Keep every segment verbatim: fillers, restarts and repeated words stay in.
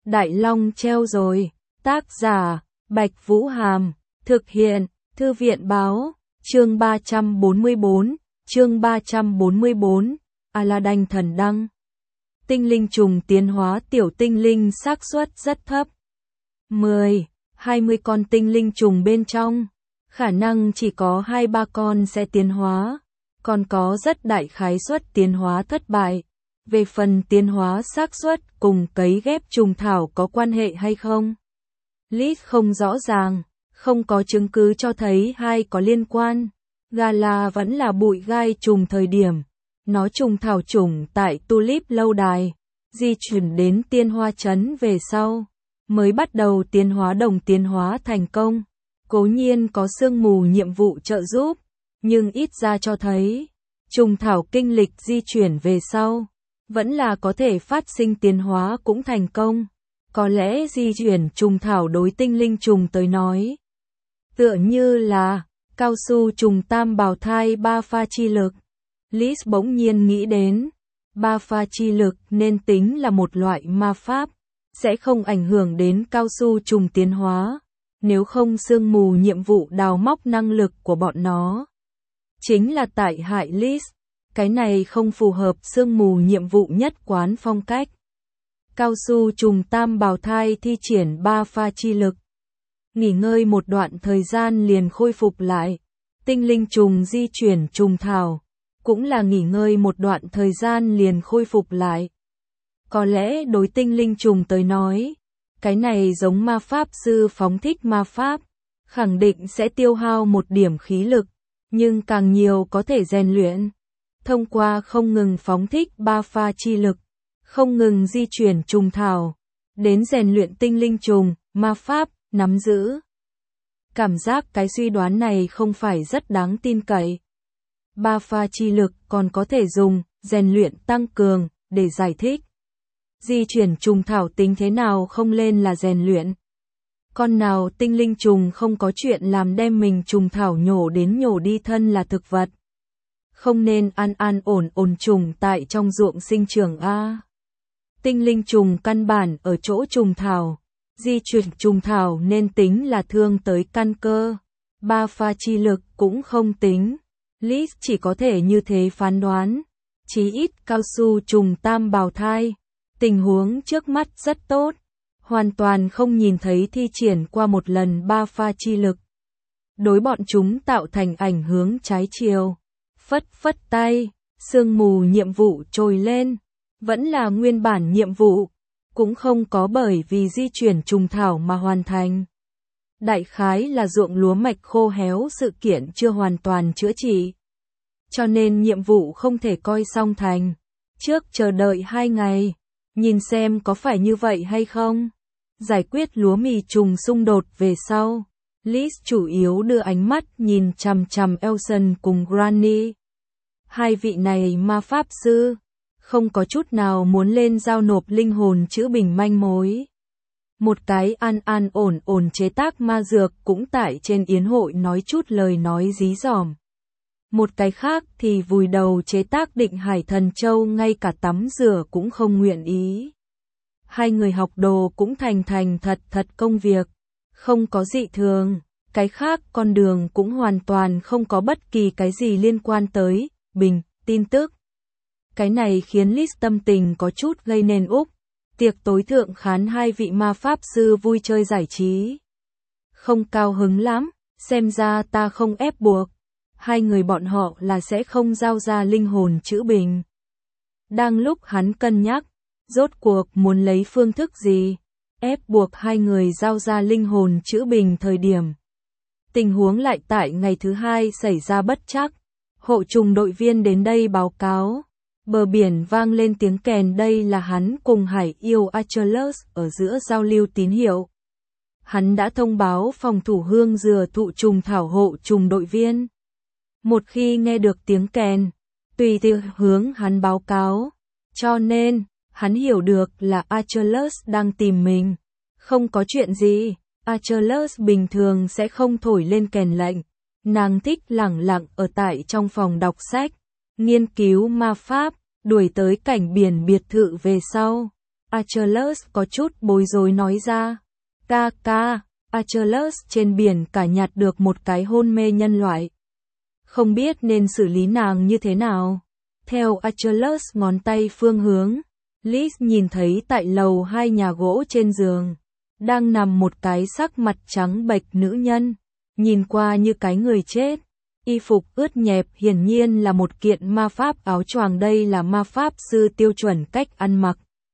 Đại Long treo rồi. Tác giả, Bạch Vũ Hàm. Thực hiện, Thư viện Báo. Chương ba trăm bốn mươi bốn. Chương ba trăm bốn mươi bốn. Aladdin thần đăng. Tinh linh trùng tiến hóa tiểu tinh linh xác suất rất thấp. mười, hai mươi con tinh linh trùng bên trong, khả năng chỉ có hai ba con sẽ tiến hóa, còn có rất đại khái suất tiến hóa thất bại. Về phần tiến hóa xác suất cùng cấy ghép trùng thảo có quan hệ hay không, Liz không rõ ràng, không có chứng cứ cho thấy hai có liên quan. Gala vẫn là bụi gai trùng thời điểm nó trùng thảo chủng tại Tulip lâu đài, di chuyển đến tiên hoa trấn về sau, mới bắt đầu tiến hóa đồng tiến hóa thành công. Cố nhiên có sương mù nhiệm vụ trợ giúp, nhưng ít ra cho thấy, trùng thảo kinh lịch di chuyển về sau, vẫn là có thể phát sinh tiến hóa cũng thành công. Có lẽ di chuyển trùng thảo đối tinh linh trùng tới nói, tựa như là cao su trùng tam bào thai ba pha chi lực. Liz bỗng nhiên nghĩ đến, ba pha chi lực nên tính là một loại ma pháp, sẽ không ảnh hưởng đến cao su trùng tiến hóa, nếu không sương mù nhiệm vụ đào móc năng lực của bọn nó. Chính là tại hại Liz, cái này không phù hợp sương mù nhiệm vụ nhất quán phong cách. Cao su trùng tam bào thai thi triển ba pha chi lực, nghỉ ngơi một đoạn thời gian liền khôi phục lại. Tinh linh trùng di chuyển trùng thảo, cũng là nghỉ ngơi một đoạn thời gian liền khôi phục lại. Có lẽ đối tinh linh trùng tới nói, cái này giống ma pháp sư phóng thích ma pháp, khẳng định sẽ tiêu hao một điểm khí lực, nhưng càng nhiều có thể rèn luyện. Thông qua không ngừng phóng thích ba pha chi lực, không ngừng di chuyển trùng thảo, đến rèn luyện tinh linh trùng, ma pháp, nắm giữ. Cảm giác cái suy đoán này không phải rất đáng tin cậy. Ba pha chi lực còn có thể dùng, rèn luyện tăng cường, để giải thích. Di chuyển trùng thảo tính thế nào không lên là rèn luyện. Con nào tinh linh trùng không có chuyện làm đem mình trùng thảo nhổ đến nhổ đi thân là thực vật. Không nên an an ổn ổn trùng tại trong ruộng sinh trưởng a. Tinh linh trùng căn bản ở chỗ trùng thảo. Di chuyển trùng thảo nên tính là thương tới căn cơ. Ba pha chi lực cũng không tính. Liz chỉ có thể như thế phán đoán. Chí ít cao su trùng tam bào thai. Tình huống trước mắt rất tốt. Hoàn toàn không nhìn thấy thi triển qua một lần ba pha chi lực. Đối bọn chúng tạo thành ảnh hướng trái chiều. Phất phất tay, sương mù nhiệm vụ trồi lên. Vẫn là nguyên bản nhiệm vụ. Cũng không có bởi vì di chuyển trùng thảo mà hoàn thành. Đại khái là ruộng lúa mạch khô héo sự kiện chưa hoàn toàn chữa trị. Cho nên nhiệm vụ không thể coi xong thành. Trước chờ đợi hai ngày, nhìn xem có phải như vậy hay không. Giải quyết lúa mì trùng xung đột về sau, Liz chủ yếu đưa ánh mắt nhìn chằm chằm Elson cùng Granny. Hai vị này ma pháp sư, không có chút nào muốn lên giao nộp linh hồn chữ bình manh mối. Một cái an an ổn ổn chế tác ma dược cũng tại trên yến hội nói chút lời nói dí dỏm. Một cái khác thì vùi đầu chế tác Định Hải Thần Châu ngay cả tắm rửa cũng không nguyện ý. Hai người học đồ cũng thành thành thật thật công việc, không có dị thường. Cái khác con đường cũng hoàn toàn không có bất kỳ cái gì liên quan tới bình tin tức. Cái này khiến Liz tâm tình có chút gây nên úc. Tiệc tối thượng khán hai vị ma pháp sư vui chơi giải trí. Không cao hứng lắm, xem ra ta không ép buộc. Hai người bọn họ là sẽ không giao ra linh hồn chữ bình. Đang lúc hắn cân nhắc, rốt cuộc muốn lấy phương thức gì, ép buộc hai người giao ra linh hồn chữ bình thời điểm. Tình huống lại tại ngày thứ hai xảy ra bất trắc. Hộ trùng đội viên đến đây báo cáo. Bờ biển vang lên tiếng kèn, đây là hắn cùng hải yêu Achilles ở giữa giao lưu tín hiệu. Hắn đã thông báo phòng thủ hương dừa thụ trùng thảo hộ trùng đội viên. Một khi nghe được tiếng kèn, tùy theo hướng hắn báo cáo. Cho nên, hắn hiểu được là Achilles đang tìm mình. Không có chuyện gì, Achilles bình thường sẽ không thổi lên kèn lệnh. Nàng thích lẳng lặng ở tại trong phòng đọc sách, nghiên cứu ma pháp. Đuổi tới cảnh biển biệt thự về sau, Achilles có chút bối rối nói ra. Ca ca, Achilles trên biển cả nhặt được một cái hôn mê nhân loại. Không biết nên xử lý nàng như thế nào. Theo Achilles ngón tay phương hướng, Liz nhìn thấy tại lầu hai nhà gỗ trên giường, đang nằm một cái sắc mặt trắng bệch nữ nhân, nhìn qua như cái người chết. Y phục ướt nhẹp hiển nhiên là một kiện ma pháp áo choàng, đây là ma pháp sư tiêu chuẩn cách ăn mặc.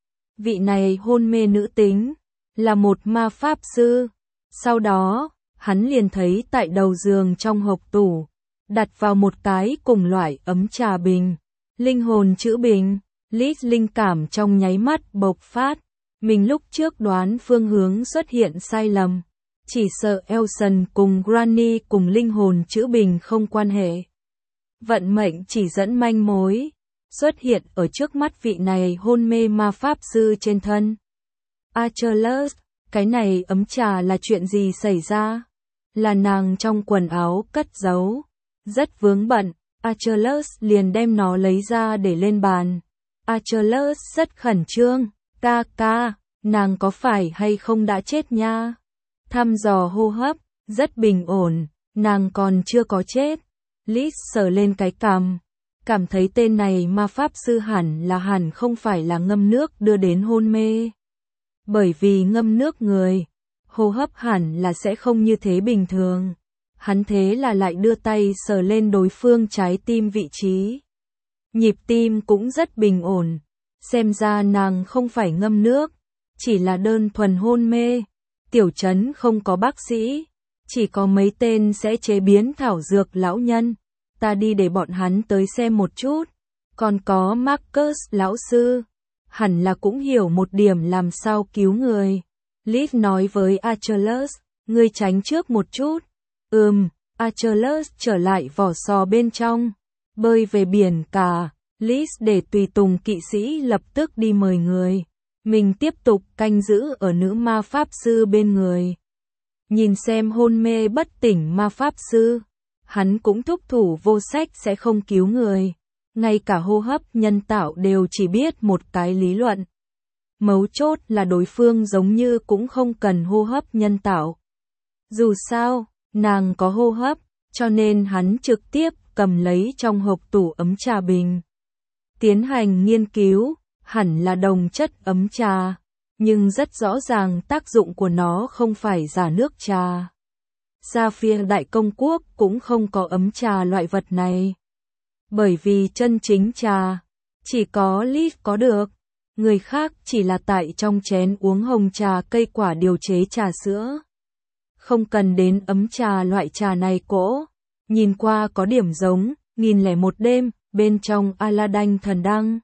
Vị này hôn mê nữ tính, là một ma pháp sư. Sau đó, hắn liền thấy tại đầu giường trong hộc tủ, đặt vào một cái cùng loại ấm trà bình, linh hồn chữ bình. Liz linh cảm trong nháy mắt bộc phát, mình lúc trước đoán phương hướng xuất hiện sai lầm, chỉ sợ Elson cùng Granny cùng linh hồn chữ bình không quan hệ. Vận mệnh chỉ dẫn manh mối, xuất hiện ở trước mắt vị này hôn mê ma pháp sư trên thân. Achilles, cái này ấm trà là chuyện gì xảy ra? Là nàng trong quần áo cất giấu, rất vướng bận, Achilles liền đem nó lấy ra để lên bàn. Achilles rất khẩn trương, ca ca, nàng có phải hay không đã chết nha? Thăm dò hô hấp, rất bình ổn, nàng còn chưa có chết. Liz sờ lên cái cằm, cảm thấy tên này ma pháp sư hẳn là hẳn không phải là ngâm nước đưa đến hôn mê. Bởi vì ngâm nước người, hô hấp hẳn là sẽ không như thế bình thường. Hắn thế là lại đưa tay sờ lên đối phương trái tim vị trí. Nhịp tim cũng rất bình ổn, xem ra nàng không phải ngâm nước, chỉ là đơn thuần hôn mê. Tiểu trấn không có bác sĩ, chỉ có mấy tên sẽ chế biến thảo dược lão nhân, ta đi để bọn hắn tới xem một chút. Còn có Marcus lão sư, hẳn là cũng hiểu một điểm làm sao cứu người. Liv nói với Achilles, ngươi tránh trước một chút. Ừm, Achilles trở lại vỏ sò bên trong, bơi về biển cả. Liz để tùy tùng kỵ sĩ lập tức đi mời người, mình tiếp tục canh giữ ở nữ ma pháp sư bên người. Nhìn xem hôn mê bất tỉnh ma pháp sư, hắn cũng thúc thủ vô sách sẽ không cứu người, ngay cả hô hấp nhân tạo đều chỉ biết một cái lý luận. Mấu chốt là đối phương giống như cũng không cần hô hấp nhân tạo. Dù sao, nàng có hô hấp, cho nên hắn trực tiếp cầm lấy trong hộp tủ ấm trà bình. Tiến hành nghiên cứu, hẳn là đồng chất ấm trà, nhưng rất rõ ràng tác dụng của nó không phải giả nước trà. Sapphire Đại Công Quốc cũng không có ấm trà loại vật này. Bởi vì chân chính trà, chỉ có Liv có được, người khác chỉ là tại trong chén uống hồng trà cây quả điều chế trà sữa. Không cần đến ấm trà loại trà này cỗ, nhìn qua có điểm giống, nghìn lẻ một đêm, bên trong Aladdin thần đăng.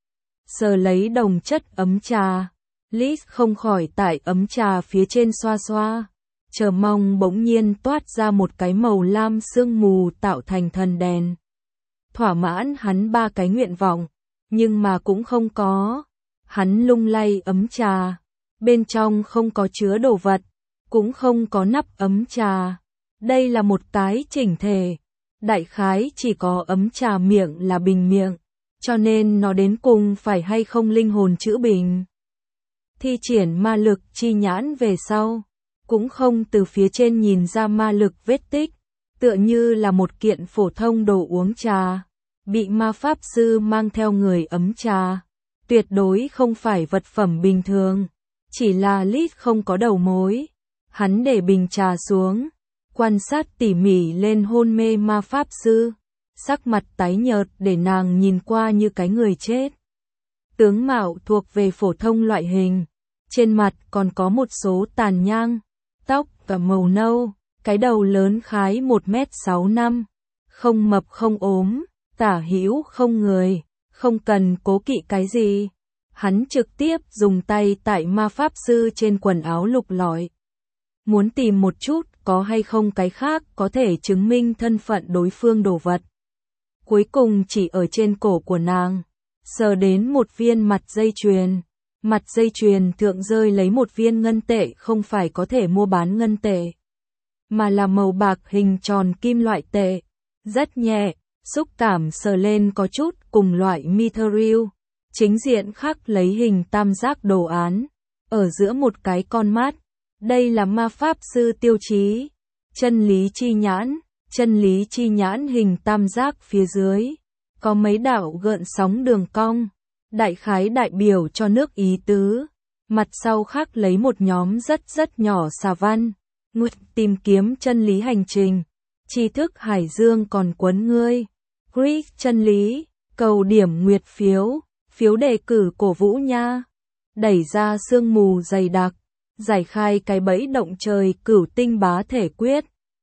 Sờ lấy đồng chất ấm trà, Liz không khỏi tại ấm trà phía trên xoa xoa, chờ mong bỗng nhiên toát ra một cái màu lam sương mù tạo thành thần đèn. Thỏa mãn hắn ba cái nguyện vọng, nhưng mà cũng không có. Hắn lung lay ấm trà, bên trong không có chứa đồ vật, cũng không có nắp ấm trà. Đây là một cái chỉnh thể, đại khái chỉ có ấm trà miệng là bình miệng, cho nên nó đến cùng phải hay không linh hồn chữ bình. Thi triển ma lực chi nhãn về sau, cũng không từ phía trên nhìn ra ma lực vết tích, tựa như là một kiện phổ thông đồ uống trà, bị ma pháp sư mang theo người ấm trà. Tuyệt đối không phải vật phẩm bình thường, chỉ là Lít không có đầu mối. Hắn để bình trà xuống, quan sát tỉ mỉ lên hôn mê ma pháp sư, sắc mặt tái nhợt để nàng nhìn qua như cái người chết. Tướng mạo thuộc về phổ thông loại hình, trên mặt còn có một số tàn nhang, tóc và màu nâu, cái đầu lớn khái một mét sáu năm, không mập không ốm, tả hữu không người. Không cần cố kỵ cái gì, hắn trực tiếp dùng tay tại ma pháp sư trên quần áo lục lọi. Muốn tìm một chút có hay không cái khác có thể chứng minh thân phận đối phương đồ vật. Cuối cùng chỉ ở trên cổ của nàng, sờ đến một viên mặt dây chuyền. Mặt dây chuyền thượng rơi lấy một viên ngân tệ, không phải có thể mua bán ngân tệ, mà là màu bạc hình tròn kim loại tệ, rất nhẹ. Xúc cảm sờ lên có chút cùng loại mithril, chính diện khắc lấy hình tam giác đồ án, ở giữa một cái con mắt. Đây là ma pháp sư tiêu chí. Chân lý chi nhãn, chân lý chi nhãn hình tam giác phía dưới, có mấy đạo gợn sóng đường cong, đại khái đại biểu cho nước ý tứ. Mặt sau khắc lấy một nhóm rất rất nhỏ xà văn, nguyệt tìm kiếm chân lý hành trình, tri thức hải dương còn quấn ngươi. Greek chân lý, cầu điểm nguyệt phiếu, phiếu đề cử cổ vũ nha. Đẩy ra sương mù dày đặc, giải khai cái bẫy động trời cửu tinh bá thể quyết.